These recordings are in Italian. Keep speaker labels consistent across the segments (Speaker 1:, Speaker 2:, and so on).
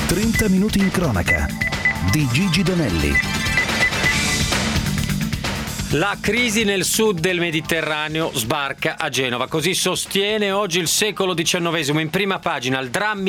Speaker 1: 30 minuti in cronaca di Gigi Donelli.
Speaker 2: La crisi nel sud del Mediterraneo sbarca a Genova, così sostiene oggi il Secolo XIX. In prima pagina il dramma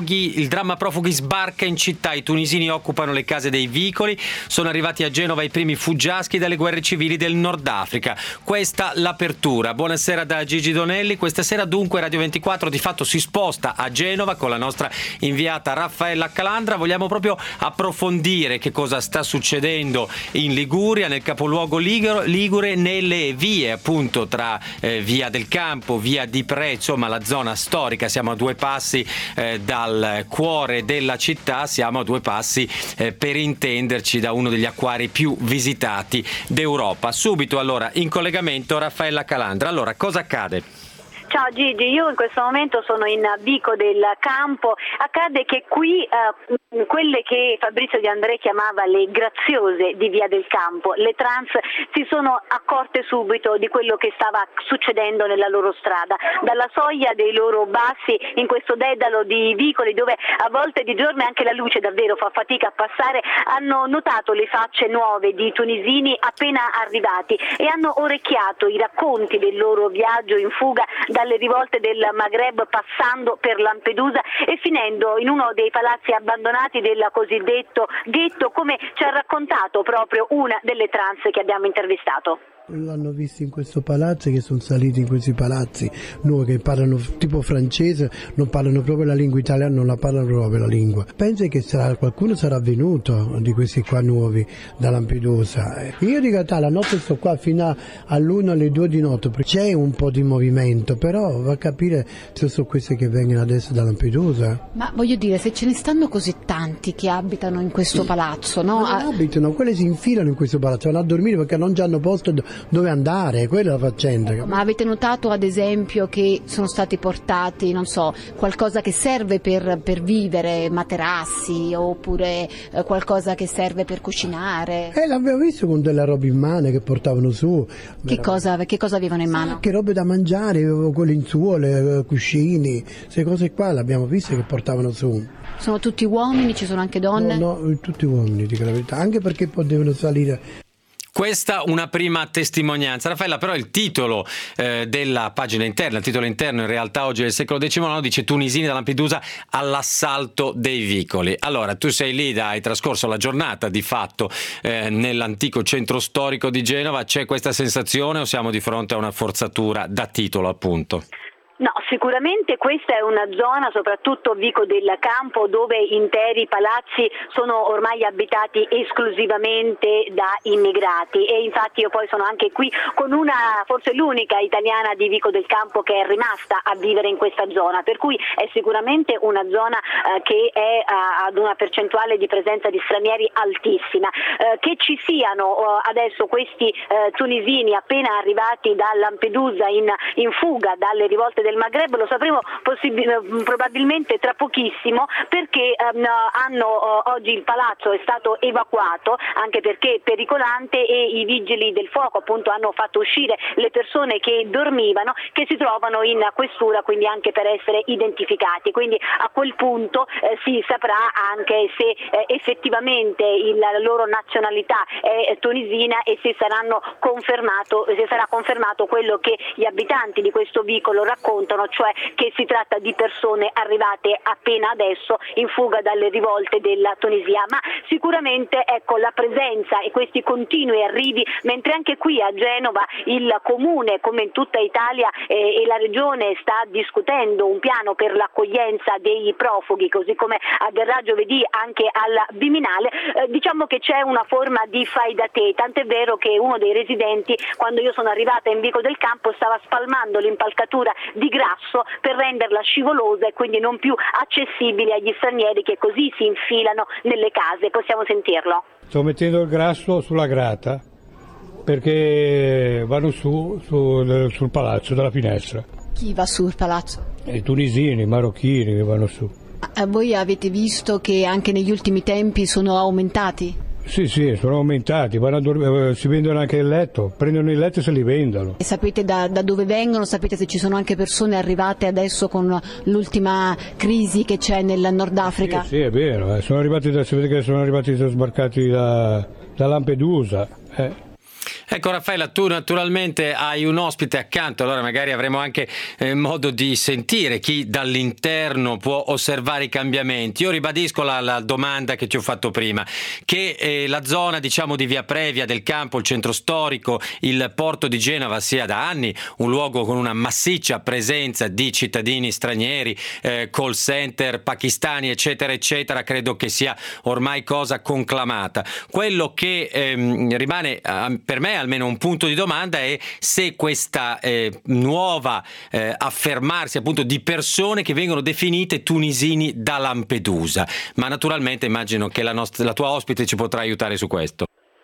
Speaker 2: profughi sbarca in città, i tunisini occupano le case dei vicoli, sono arrivati a Genova i primi fuggiaschi dalle guerre civili del Nord Africa. Questa l'apertura. Buonasera da Gigi Donelli. Questa sera dunque Radio 24 di fatto si sposta a Genova con la nostra inviata Raffaella Calandra. Vogliamo proprio approfondire che cosa sta succedendo in Liguria, nel capoluogo ligure, nelle vie appunto tra Via del Campo, Via di Pre, insomma la zona storica. Siamo a 2 passi dal cuore della città, siamo a 2 passi per intenderci da uno degli acquari più visitati d'Europa. Subito allora in collegamento Raffaella Calandra. Allora, cosa accade?
Speaker 3: Ciao Gigi, io in questo momento sono in Vico del Campo. Accade che qui quelle che Fabrizio De André chiamava le graziose di Via del Campo, le trans, si sono accorte subito di quello che stava succedendo nella loro strada. Dalla soglia dei loro bassi, in questo dedalo di vicoli dove a volte di giorno anche la luce davvero fa fatica a passare, hanno notato le facce nuove di tunisini appena arrivati e hanno orecchiato i racconti del loro viaggio in fuga dalle rivolte del Maghreb, passando per Lampedusa e finendo in uno dei palazzi abbandonati del cosiddetto ghetto, come ci ha raccontato proprio una delle trans che abbiamo intervistato.
Speaker 4: L'hanno visto in questo palazzo, che sono saliti in questi palazzi nuovi che parlano tipo francese, non parlano proprio la lingua italiana, non la parlano proprio la lingua. Penso che qualcuno sarà venuto di questi qua nuovi da Lampedusa. Io in realtà la notte sto qua fino all'1 alle 2 di notte, c'è un po' di movimento, però va a capire se sono questi che vengono adesso da Lampedusa.
Speaker 5: Ma voglio dire, se ce ne stanno così tanti che abitano in questo palazzo, no?
Speaker 4: Ma non abitano, quelli si infilano in questo palazzo, vanno a dormire perché non hanno posto dove andare, quella è la faccenda.
Speaker 5: Ma avete notato ad esempio che sono stati portati, non so, qualcosa che serve per vivere, materassi oppure qualcosa che serve per cucinare?
Speaker 4: L'abbiamo visto con delle robe in mano che portavano su.
Speaker 5: Che cosa avevano in mano?
Speaker 4: Che robe da mangiare, con lenzuole, cuscini, queste cose qua l'abbiamo viste che portavano su.
Speaker 5: Sono tutti uomini, ci sono anche donne?
Speaker 4: No, tutti uomini, dico la verità, anche perché potevano salire.
Speaker 2: Questa una prima testimonianza. Raffaella, però il titolo della pagina interna, il titolo interno in realtà oggi del Secolo XIX dice tunisini da Lampedusa all'assalto dei vicoli. Allora, tu sei lì, hai trascorso la giornata di fatto nell'antico centro storico di Genova, c'è questa sensazione o siamo di fronte a una forzatura da titolo appunto?
Speaker 3: No, sicuramente questa è una zona, soprattutto Vico del Campo, dove interi palazzi sono ormai abitati esclusivamente da immigrati e infatti io poi sono anche qui con una, forse l'unica italiana di Vico del Campo che è rimasta a vivere in questa zona, per cui è sicuramente una zona che è ad una percentuale di presenza di stranieri altissima. Che ci siano adesso questi tunisini appena arrivati da Lampedusa in fuga dalle rivolte del Maghreb lo sapremo probabilmente tra pochissimo, perché oggi il palazzo è stato evacuato anche perché pericolante e i vigili del fuoco appunto hanno fatto uscire le persone che dormivano, che si trovano in questura, quindi anche per essere identificati, quindi a quel punto si saprà anche se effettivamente la loro nazionalità è tunisina e se sarà confermato quello che gli abitanti di questo vicolo raccontano, cioè che si tratta di persone arrivate appena adesso in fuga dalle rivolte della Tunisia. Ma sicuramente la presenza e questi continui arrivi, mentre anche qui a Genova il comune, come in tutta Italia, e la regione sta discutendo un piano per l'accoglienza dei profughi, così come avverrà giovedì anche al Viminale, diciamo che c'è una forma di fai da te, tant'è vero che uno dei residenti, quando io sono arrivata in Vico del Campo, stava spalmando l'impalcatura di grasso per renderla scivolosa e quindi non più accessibile agli stranieri che così si infilano nelle case. Possiamo sentirlo.
Speaker 6: Sto mettendo il grasso sulla grata perché vanno sul palazzo dalla finestra.
Speaker 5: Chi va sul palazzo?
Speaker 6: I tunisini, i marocchini che vanno su.
Speaker 5: Voi avete visto che anche negli ultimi tempi sono aumentati?
Speaker 6: Sì, sono aumentati, vanno a dormire, si vendono anche il letto, prendono il letto e se li vendono.
Speaker 5: E sapete da dove vengono? Sapete se ci sono anche persone arrivate adesso con l'ultima crisi che c'è nel Nord Africa?
Speaker 6: Sì, è vero, si vede che sono sbarcati da Lampedusa.
Speaker 2: Ecco Raffaella, tu naturalmente hai un ospite accanto, allora magari avremo anche modo di sentire chi dall'interno può osservare i cambiamenti. Io ribadisco la domanda che ti ho fatto prima, che la zona diciamo di Via Previa del Campo, il centro storico, il porto di Genova sia da anni un luogo con una massiccia presenza di cittadini stranieri, call center pakistani eccetera eccetera, credo che sia ormai cosa conclamata. Quello che rimane per me almeno un punto di domanda è se questa nuova affermarsi appunto di persone che vengono definite tunisini da Lampedusa, ma naturalmente immagino che la tua ospite ci potrà aiutare su questo.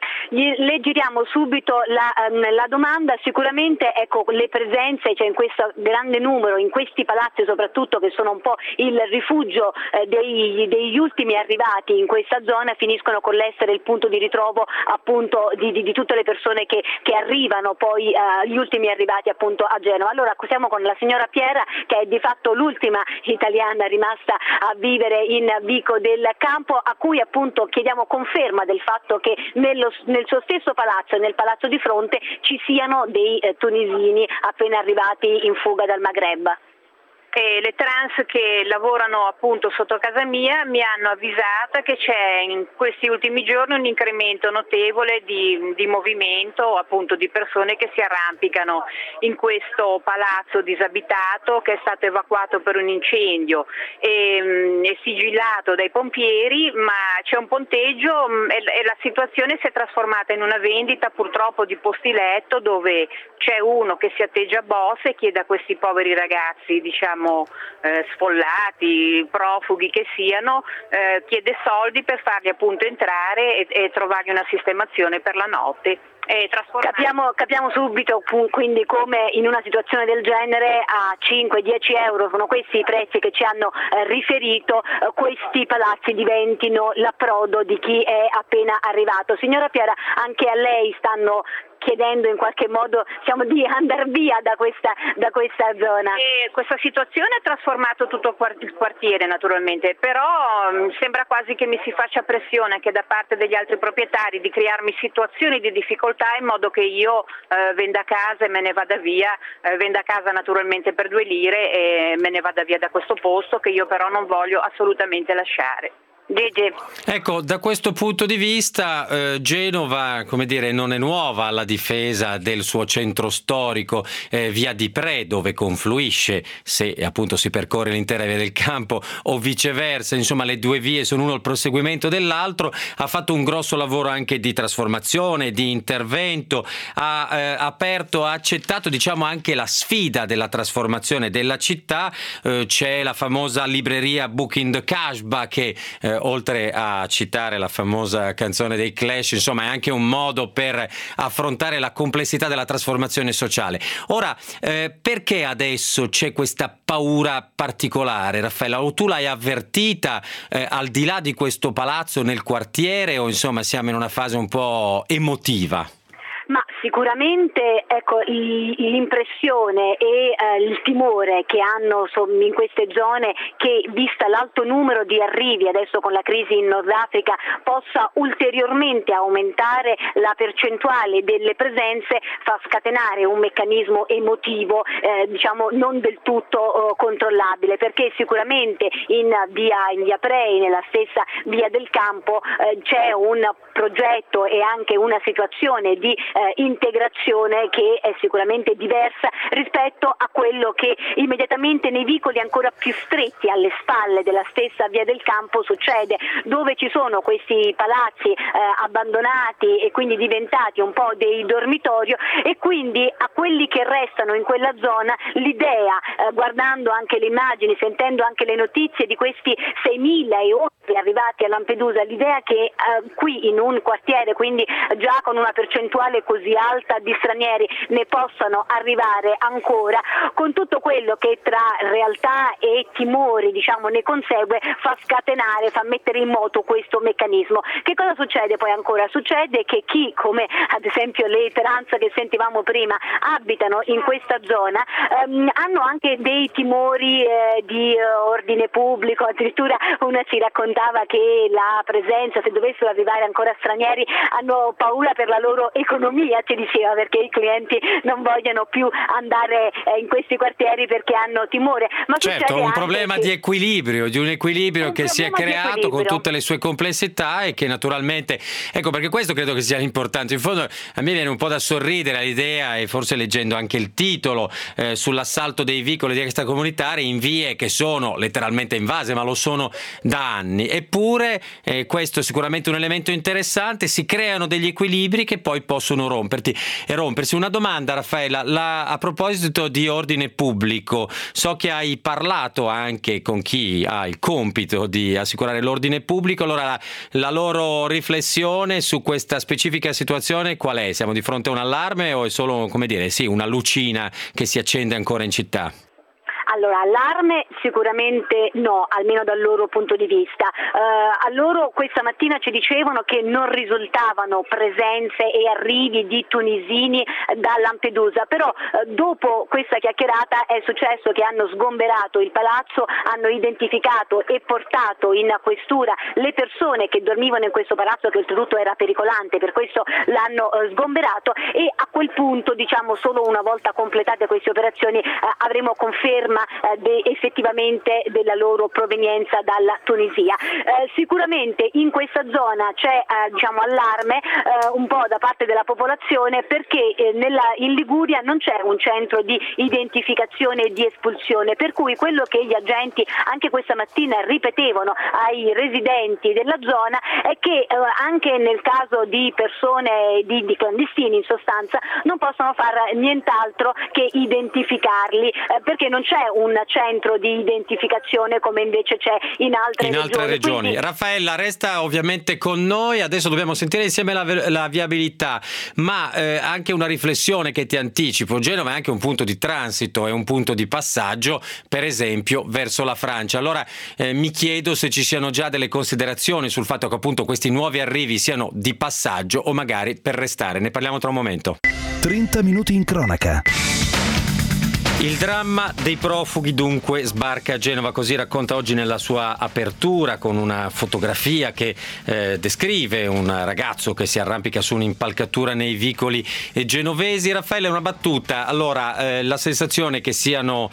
Speaker 3: Le giriamo subito la domanda. Sicuramente ecco, le presenze, cioè in questo grande numero, in questi palazzi soprattutto che sono un po' il rifugio degli ultimi arrivati in questa zona, finiscono con l'essere il punto di ritrovo appunto di tutte le persone che arrivano poi, gli ultimi arrivati appunto a Genova. Allora siamo con la signora Piera, che è di fatto l'ultima italiana rimasta a vivere in Vico del Campo, a cui appunto chiediamo conferma del fatto che nel suo stesso palazzo e nel palazzo di fronte ci siano dei tunisini appena arrivati in fuga dal Maghreb.
Speaker 7: E le trans che lavorano appunto sotto casa mia mi hanno avvisata che c'è in questi ultimi giorni un incremento notevole di movimento, appunto di persone che si arrampicano in questo palazzo disabitato che è stato evacuato per un incendio e sigillato dai pompieri, ma c'è un ponteggio e la situazione si è trasformata in una vendita purtroppo di posti letto, dove c'è uno che si atteggia boss e chiede a questi poveri ragazzi, diciamo sfollati, profughi che siano, chiede soldi per farli appunto entrare e trovargli una sistemazione per la notte.
Speaker 3: Capiamo subito quindi come in una situazione del genere a 5-10 euro, sono questi i prezzi che ci hanno riferito, questi palazzi diventino l'approdo di chi è appena arrivato. Signora Piera, anche a lei stanno chiedendo in qualche modo di andare via da questa zona.
Speaker 7: E questa situazione ha trasformato tutto il quartiere naturalmente, però sembra quasi che mi si faccia pressione anche da parte degli altri proprietari di crearmi situazioni di difficoltà in modo che io venda casa e me ne vada via, venda casa naturalmente per 2 lire e me ne vada via da questo posto che io però non voglio assolutamente lasciare.
Speaker 3: Gigi.
Speaker 2: Ecco, da questo punto di vista Genova, come dire, non è nuova alla difesa del suo centro storico, via di Pre, dove confluisce, se appunto si percorre l'intera via del Campo o viceversa, insomma le due vie sono uno il proseguimento dell'altro. Ha fatto un grosso lavoro anche di trasformazione, di intervento, ha accettato diciamo anche la sfida della trasformazione della città. C'è la famosa libreria Book in the Kasbah che oltre a citare la famosa canzone dei Clash, insomma è anche un modo per affrontare la complessità della trasformazione sociale. Ora, perché adesso c'è questa paura particolare, Raffaella? O tu l'hai avvertita al di là di questo palazzo nel quartiere, o insomma siamo in una fase un po' emotiva?
Speaker 3: Ma sicuramente ecco, l'impressione e il timore che hanno in queste zone che, vista l'alto numero di arrivi adesso con la crisi in Nord Africa, possa ulteriormente aumentare la percentuale delle presenze, fa scatenare un meccanismo emotivo diciamo non del tutto controllabile, perché sicuramente in via Prei, nella stessa via del Campo, c'è un progetto e anche una situazione di integrazione che è sicuramente diversa rispetto a quello che immediatamente nei vicoli ancora più stretti alle spalle della stessa via del Campo succede, dove ci sono questi palazzi abbandonati e quindi diventati un po' dei dormitorio, e quindi a quelli che restano in quella zona l'idea, guardando anche le immagini, sentendo anche le notizie di questi 6.000 e oltre arrivati a Lampedusa, l'idea che qui in un quartiere, quindi già con una percentuale così alta di stranieri ne possano arrivare ancora, con tutto quello che tra realtà e timori ne consegue, fa scatenare, fa mettere in moto questo meccanismo. Che cosa succede poi ancora? Succede che chi, come ad esempio le trans che sentivamo prima, abitano in questa zona, hanno anche dei timori di ordine pubblico. Addirittura una ci raccontava che la presenza, se dovessero arrivare ancora stranieri, hanno paura per la loro economia, ci diceva, perché i clienti non vogliono più andare in questi quartieri perché hanno timore. Ma
Speaker 2: certo, un problema di equilibrio, di un equilibrio che si è creato con tutte le sue complessità e che naturalmente, ecco, perché questo credo che sia l'importante. In fondo a me viene un po' da sorridere l'idea, e forse leggendo anche il titolo, sull'assalto dei vicoli di extracomunitari in vie che sono letteralmente invase, ma lo sono da anni. Eppure questo è sicuramente un elemento interessante, si creano degli equilibri che poi possono rompersi. Una domanda, Raffaella, a proposito di ordine pubblico, so che hai parlato anche con chi ha il compito di assicurare l'ordine pubblico, allora la loro riflessione su questa specifica situazione qual è? Siamo di fronte a un allarme o è solo, una lucina che si accende ancora in città?
Speaker 3: Allora, allarme sicuramente no, almeno dal loro punto di vista. A loro questa mattina ci dicevano che non risultavano presenze e arrivi di tunisini da Lampedusa, però dopo questa chiacchierata è successo che hanno sgomberato il palazzo, hanno identificato e portato in questura le persone che dormivano in questo palazzo, che oltretutto era pericolante, per questo l'hanno sgomberato, e a quel punto, solo una volta completate queste operazioni avremo conferma effettivamente della loro provenienza dalla Tunisia. Sicuramente in questa zona c'è allarme un po' da parte della popolazione, perché in Liguria non c'è un centro di identificazione e di espulsione, per cui quello che gli agenti anche questa mattina ripetevano ai residenti della zona è che anche nel caso di persone, di clandestini in sostanza, non possono fare nient'altro che identificarli, perché non c'è un centro di identificazione come invece c'è in altre regioni.
Speaker 2: Quindi... Raffaella, resta ovviamente con noi, adesso dobbiamo sentire insieme la viabilità, ma anche una riflessione che ti anticipo. Genova è anche un punto di transito, è un punto di passaggio, per esempio verso la Francia. Allora mi chiedo se ci siano già delle considerazioni sul fatto che appunto questi nuovi arrivi siano di passaggio o magari per restare. Ne parliamo tra un momento.
Speaker 1: 30 minuti in cronaca.
Speaker 2: Il dramma dei profughi dunque sbarca a Genova, così racconta oggi nella sua apertura, con una fotografia che descrive un ragazzo che si arrampica su un'impalcatura nei vicoli genovesi. Raffaele, una battuta. Allora, la sensazione che siano,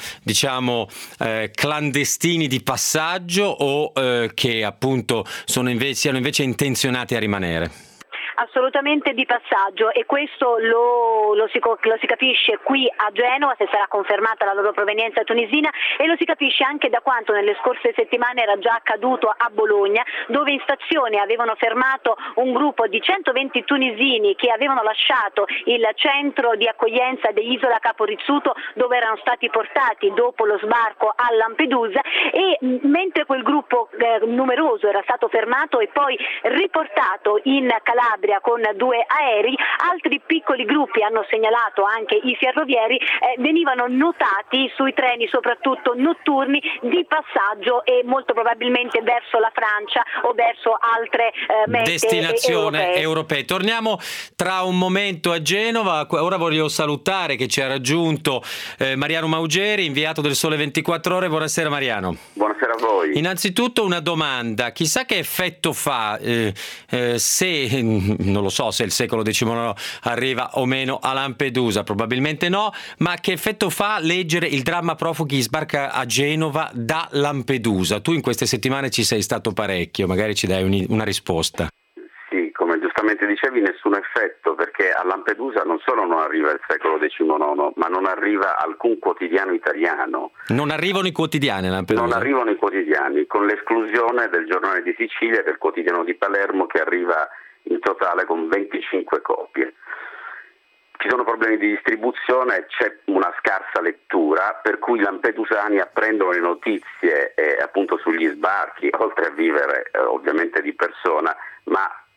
Speaker 2: clandestini di passaggio o che appunto siano invece intenzionati a rimanere?
Speaker 3: Assolutamente di passaggio, e questo lo si capisce qui a Genova, se sarà confermata la loro provenienza tunisina, e lo si capisce anche da quanto nelle scorse settimane era già accaduto a Bologna, dove in stazione avevano fermato un gruppo di 120 tunisini che avevano lasciato il centro di accoglienza di Isola Capo Rizzuto, dove erano stati portati dopo lo sbarco a Lampedusa, e mentre quel gruppo numeroso era stato fermato e poi riportato in Calabria con 2 aerei, altri piccoli gruppi, hanno segnalato anche i ferrovieri, venivano notati sui treni soprattutto notturni di passaggio e molto probabilmente verso la Francia o verso altre mete
Speaker 2: destinazioni europee. Torniamo tra un momento a Genova. Ora voglio salutare, che ci ha raggiunto, Mariano Maugeri, inviato del Sole 24 Ore. Buonasera Mariano.
Speaker 8: Buonasera a voi.
Speaker 2: Innanzitutto una domanda: chissà che effetto fa se non lo so se il secolo XIX arriva o meno a Lampedusa, probabilmente no, ma che effetto fa leggere il dramma profughi sbarca a Genova da Lampedusa? Tu in queste settimane ci sei stato parecchio, magari ci dai una risposta.
Speaker 8: Sì, come giustamente dicevi, nessun effetto, perché a Lampedusa non solo non arriva il secolo XIX, ma non arriva alcun quotidiano italiano.
Speaker 2: Non arrivano i quotidiani a Lampedusa?
Speaker 8: Non arrivano i quotidiani, con l'esclusione del Giornale di Sicilia e del Quotidiano di Palermo, che arriva in totale con 25 copie. Ci sono problemi di distribuzione, c'è una scarsa lettura, per cui i lampedusani apprendono le notizie appunto sugli sbarchi, oltre a vivere ovviamente di persona, ma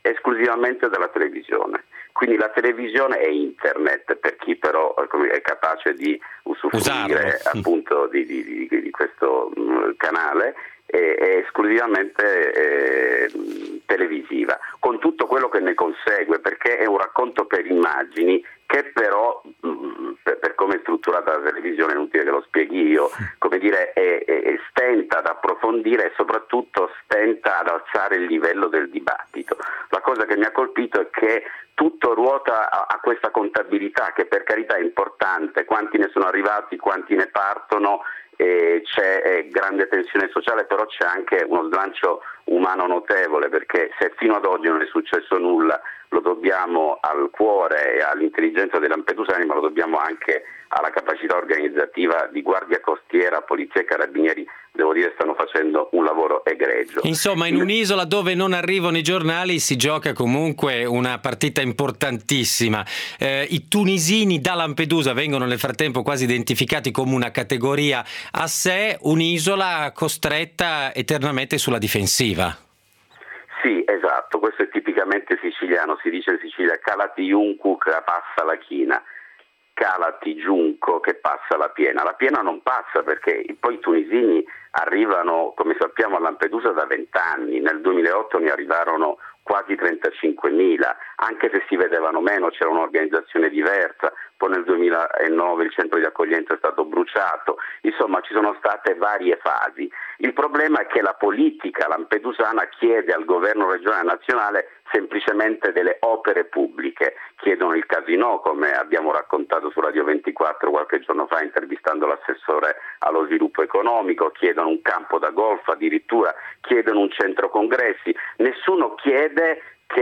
Speaker 8: esclusivamente dalla televisione. Quindi la televisione è internet, per chi però è capace di usufruire appunto di questo canale, è esclusivamente televisiva, con tutto quello che ne consegue, perché è un racconto per immagini che però, per come è strutturata la televisione, è inutile che lo spieghi io, come dire, stenta ad approfondire e soprattutto stenta ad alzare il livello del dibattito. La cosa che mi ha colpito è che tutto ruota a questa contabilità, che per carità è importante, quanti ne sono arrivati, quanti ne partono, c'è grande tensione sociale, però c'è anche uno slancio umano notevole, perché se fino ad oggi non è successo nulla lo dobbiamo al cuore e all'intelligenza dei lampedusani, ma lo dobbiamo anche alla capacità organizzativa di Guardia Costiera, Polizia e Carabinieri. Devo dire, stanno facendo un lavoro egregio.
Speaker 2: Insomma, in un'isola dove non arrivano i giornali si gioca comunque una partita importantissima. I tunisini da Lampedusa vengono nel frattempo quasi identificati come una categoria a sé, un'isola costretta eternamente sulla difensiva.
Speaker 8: Sì, esatto, questo è tipicamente siciliano, si dice in Sicilia calati juncu che passa la china. Calati giunco che passa la piena. La piena non passa perché poi i tunisini arrivano, come sappiamo, a Lampedusa da 20 anni, nel 2008 ne arrivarono quasi 35.000, anche se si vedevano meno, c'era un'organizzazione diversa, poi nel 2009 il centro di accoglienza è stato bruciato, insomma ci sono state varie fasi. Il problema è che la politica lampedusana chiede al governo regionale e nazionale semplicemente delle opere pubbliche, chiedono il casinò, come abbiamo raccontato su Radio 24 qualche giorno fa intervistando l'assessore allo sviluppo economico, chiedono un campo da golf, addirittura chiedono un centro congressi, nessuno chiede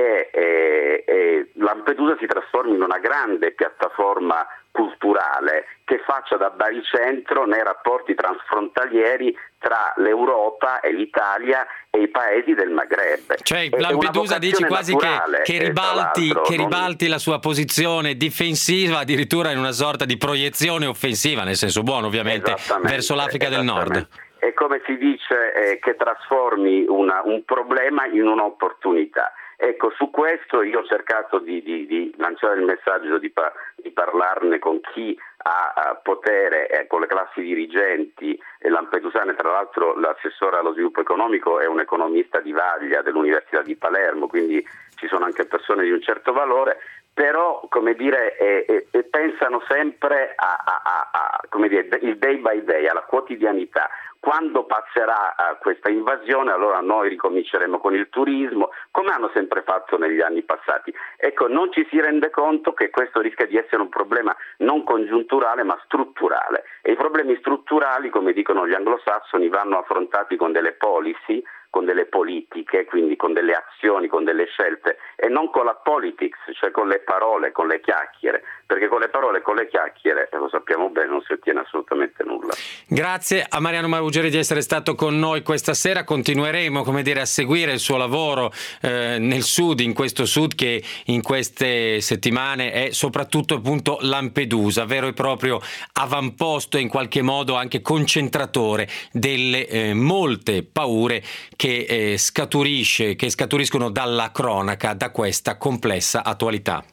Speaker 8: che Lampedusa si trasformi in una grande piattaforma culturale che faccia da baricentro nei rapporti transfrontalieri tra l'Europa e l'Italia e i paesi del Maghreb.
Speaker 2: Cioè Lampedusa dici quasi che ribalti la sua posizione difensiva addirittura in una sorta di proiezione offensiva, nel senso buono ovviamente, verso l'Africa del Nord.
Speaker 8: È come si dice che trasformi un problema in un'opportunità. Ecco, su questo io ho cercato di lanciare il messaggio, di parlarne con chi ha potere, con le classi dirigenti lampedusane. Tra l'altro l'assessore allo sviluppo economico è un economista di vaglia dell'Università di Palermo, quindi ci sono anche persone di un certo valore, però come dire pensano sempre come dire, il day by day, alla quotidianità. Quando passerà questa invasione, allora noi ricominceremo con il turismo, come hanno sempre fatto negli anni passati. Ecco, non ci si rende conto che questo rischia di essere un problema non congiunturale ma strutturale, e i problemi strutturali, come dicono gli anglosassoni, vanno affrontati con delle policy, con delle politiche, quindi con delle azioni, con delle scelte, e non con la politics, cioè con le parole, con le chiacchiere, perché con le parole e con le chiacchiere, lo sappiamo bene, non si ottiene assolutamente nulla.
Speaker 2: Grazie a Mariano Marugeri di essere stato con noi questa sera. Continueremo, come dire, a seguire il suo lavoro nel sud, in questo sud che in queste settimane è soprattutto appunto Lampedusa, vero e proprio avamposto e in qualche modo anche concentratore delle molte paure che scaturiscono dalla cronaca, da questa complessa attualità.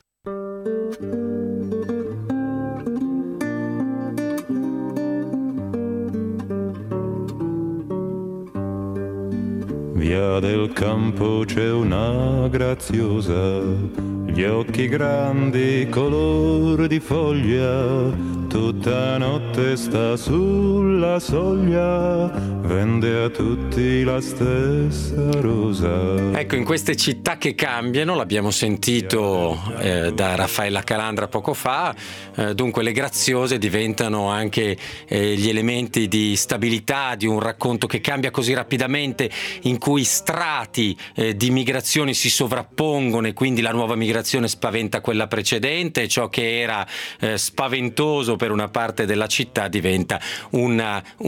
Speaker 9: Via del campo c'è una graziosa, gli occhi grandi, color di foglia, tutta notte sta sulla soglia, vende a tutti la stessa rosa.
Speaker 2: Ecco, in queste città che cambiano, l'abbiamo sentito da Raffaella Calandra poco fa, dunque le graziose diventano anche gli elementi di stabilità di un racconto che cambia così rapidamente, in cui strati di migrazioni si sovrappongono e quindi la nuova migrazione spaventa quella precedente, ciò che era spaventoso per una parte della città diventa un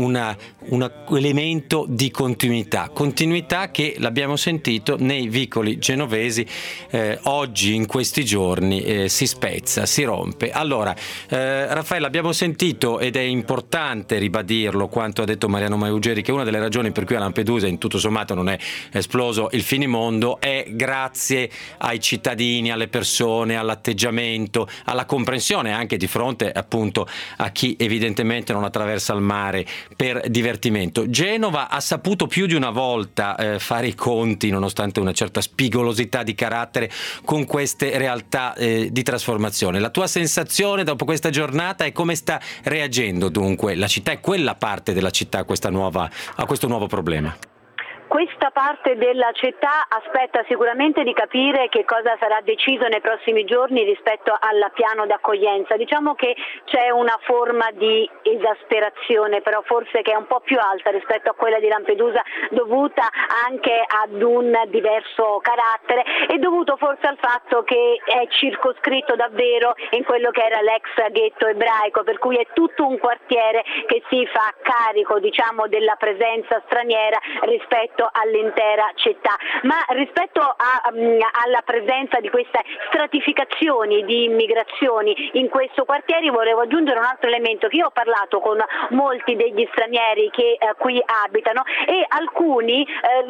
Speaker 2: elemento di continuità che l'abbiamo sentito nei vicoli genovesi. Oggi in questi giorni si spezza, si rompe. Allora Raffaella, abbiamo sentito, ed è importante ribadirlo quanto ha detto Mariano Maiugeri, che una delle ragioni per cui a Lampedusa in tutto sommato non è esploso il finimondo è grazie ai cittadini, alle persone, all'atteggiamento, alla comprensione anche di fronte appunto a chi evidentemente non attraversa il mare per divertimento. Genova ha saputo più di una volta fare i conti, nonostante una certa spigolosità di carattere, con queste realtà di trasformazione. La tua sensazione dopo questa giornata è come sta reagendo dunque la città e quella parte della città a questo nuovo problema?
Speaker 3: Questa parte della città aspetta sicuramente di capire che cosa sarà deciso nei prossimi giorni rispetto al piano d'accoglienza. Diciamo che c'è una forma di esasperazione, però forse che è un po' più alta rispetto a quella di Lampedusa, dovuta anche ad un diverso carattere e dovuto forse al fatto che è circoscritto davvero in quello che era l'ex ghetto ebraico, per cui è tutto un quartiere che si fa carico, diciamo, della presenza straniera rispetto all'intera città. Ma rispetto alla presenza di queste stratificazioni di immigrazioni in questo quartiere volevo aggiungere un altro elemento, che io ho parlato con molti degli stranieri che qui abitano e alcuni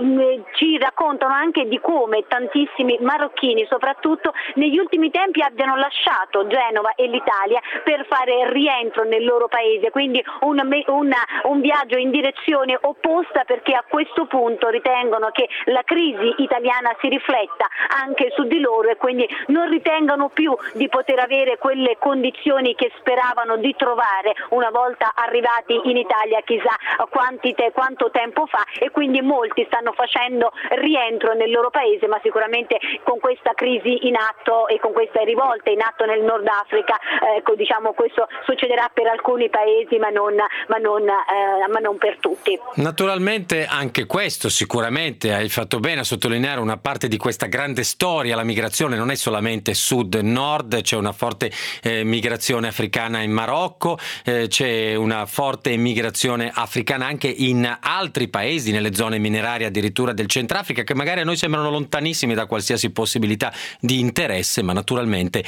Speaker 3: ci raccontano anche di come tantissimi marocchini soprattutto negli ultimi tempi abbiano lasciato Genova e l'Italia per fare rientro nel loro paese, quindi un viaggio in direzione opposta, perché a questo punto ritengono che la crisi italiana si rifletta anche su di loro e quindi non ritengono più di poter avere quelle condizioni che speravano di trovare una volta arrivati in Italia chissà quanto tempo fa, e quindi molti stanno facendo rientro nel loro paese, ma sicuramente con questa crisi in atto e con queste rivolte in atto nel Nord Africa, diciamo questo succederà per alcuni paesi ma non per tutti.
Speaker 2: Naturalmente anche questo sicuramente hai fatto bene a sottolineare una parte di questa grande storia. La migrazione non è solamente sud-nord, c'è una forte migrazione africana in Marocco, c'è una forte migrazione africana anche in altri paesi, nelle zone minerarie addirittura del Centrafrica, che magari a noi sembrano lontanissimi da qualsiasi possibilità di interesse, ma naturalmente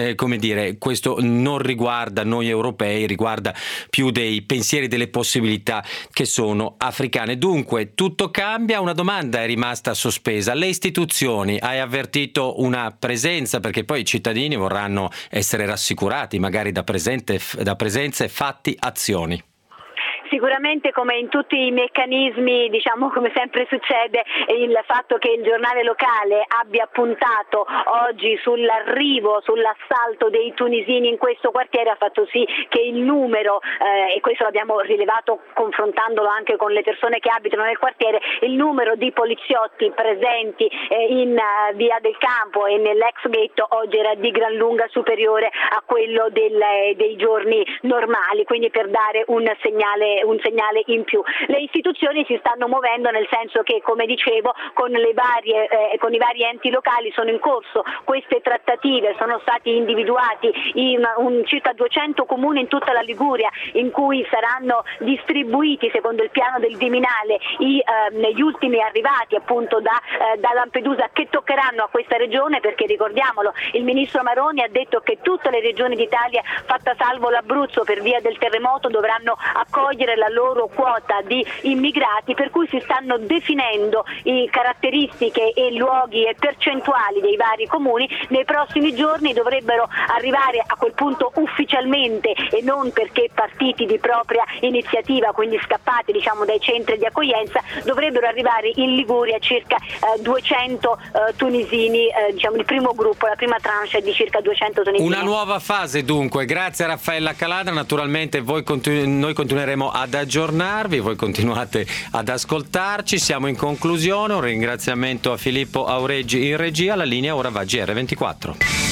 Speaker 2: questo non riguarda noi europei, riguarda più dei pensieri, delle possibilità che sono africane. Dunque tutto cambia. Una domanda è rimasta sospesa: le istituzioni, hai avvertito una presenza, perché poi i cittadini vorranno essere rassicurati magari da presenze, fatti, azioni?
Speaker 3: Sicuramente, come in tutti i meccanismi, diciamo come sempre succede, il fatto che il giornale locale abbia puntato oggi sull'arrivo, sull'assalto dei tunisini in questo quartiere ha fatto sì che il numero, e questo l'abbiamo rilevato confrontandolo anche con le persone che abitano nel quartiere, il numero di poliziotti presenti in via del Campo e nell'ex ghetto oggi era di gran lunga superiore a quello dei giorni normali, quindi per dare un segnale in più. Le istituzioni si stanno muovendo, nel senso che, come dicevo, con i vari enti locali sono in corso queste trattative, sono stati individuati in circa 200 comuni in tutta la Liguria in cui saranno distribuiti secondo il piano del Viminale gli ultimi arrivati appunto da Lampedusa, che toccheranno a questa regione, perché ricordiamolo, il ministro Maroni ha detto che tutte le regioni d'Italia, fatta salvo l'Abruzzo per via del terremoto, dovranno accogliere la loro quota di immigrati, per cui si stanno definendo i caratteristiche e luoghi e percentuali dei vari comuni. Nei prossimi giorni dovrebbero arrivare a quel punto ufficialmente, e non perché partiti di propria iniziativa, quindi scappati diciamo dai centri di accoglienza, dovrebbero arrivare in Liguria circa 200 tunisini, diciamo il primo gruppo, la prima tranche di circa 200 tunisini.
Speaker 2: Una nuova fase dunque. Grazie a Raffaella Caladra, naturalmente noi continueremo ad aggiornarvi, voi continuate ad ascoltarci. Siamo in conclusione, un ringraziamento a Filippo Aureggi in regia. La linea ora va a GR24.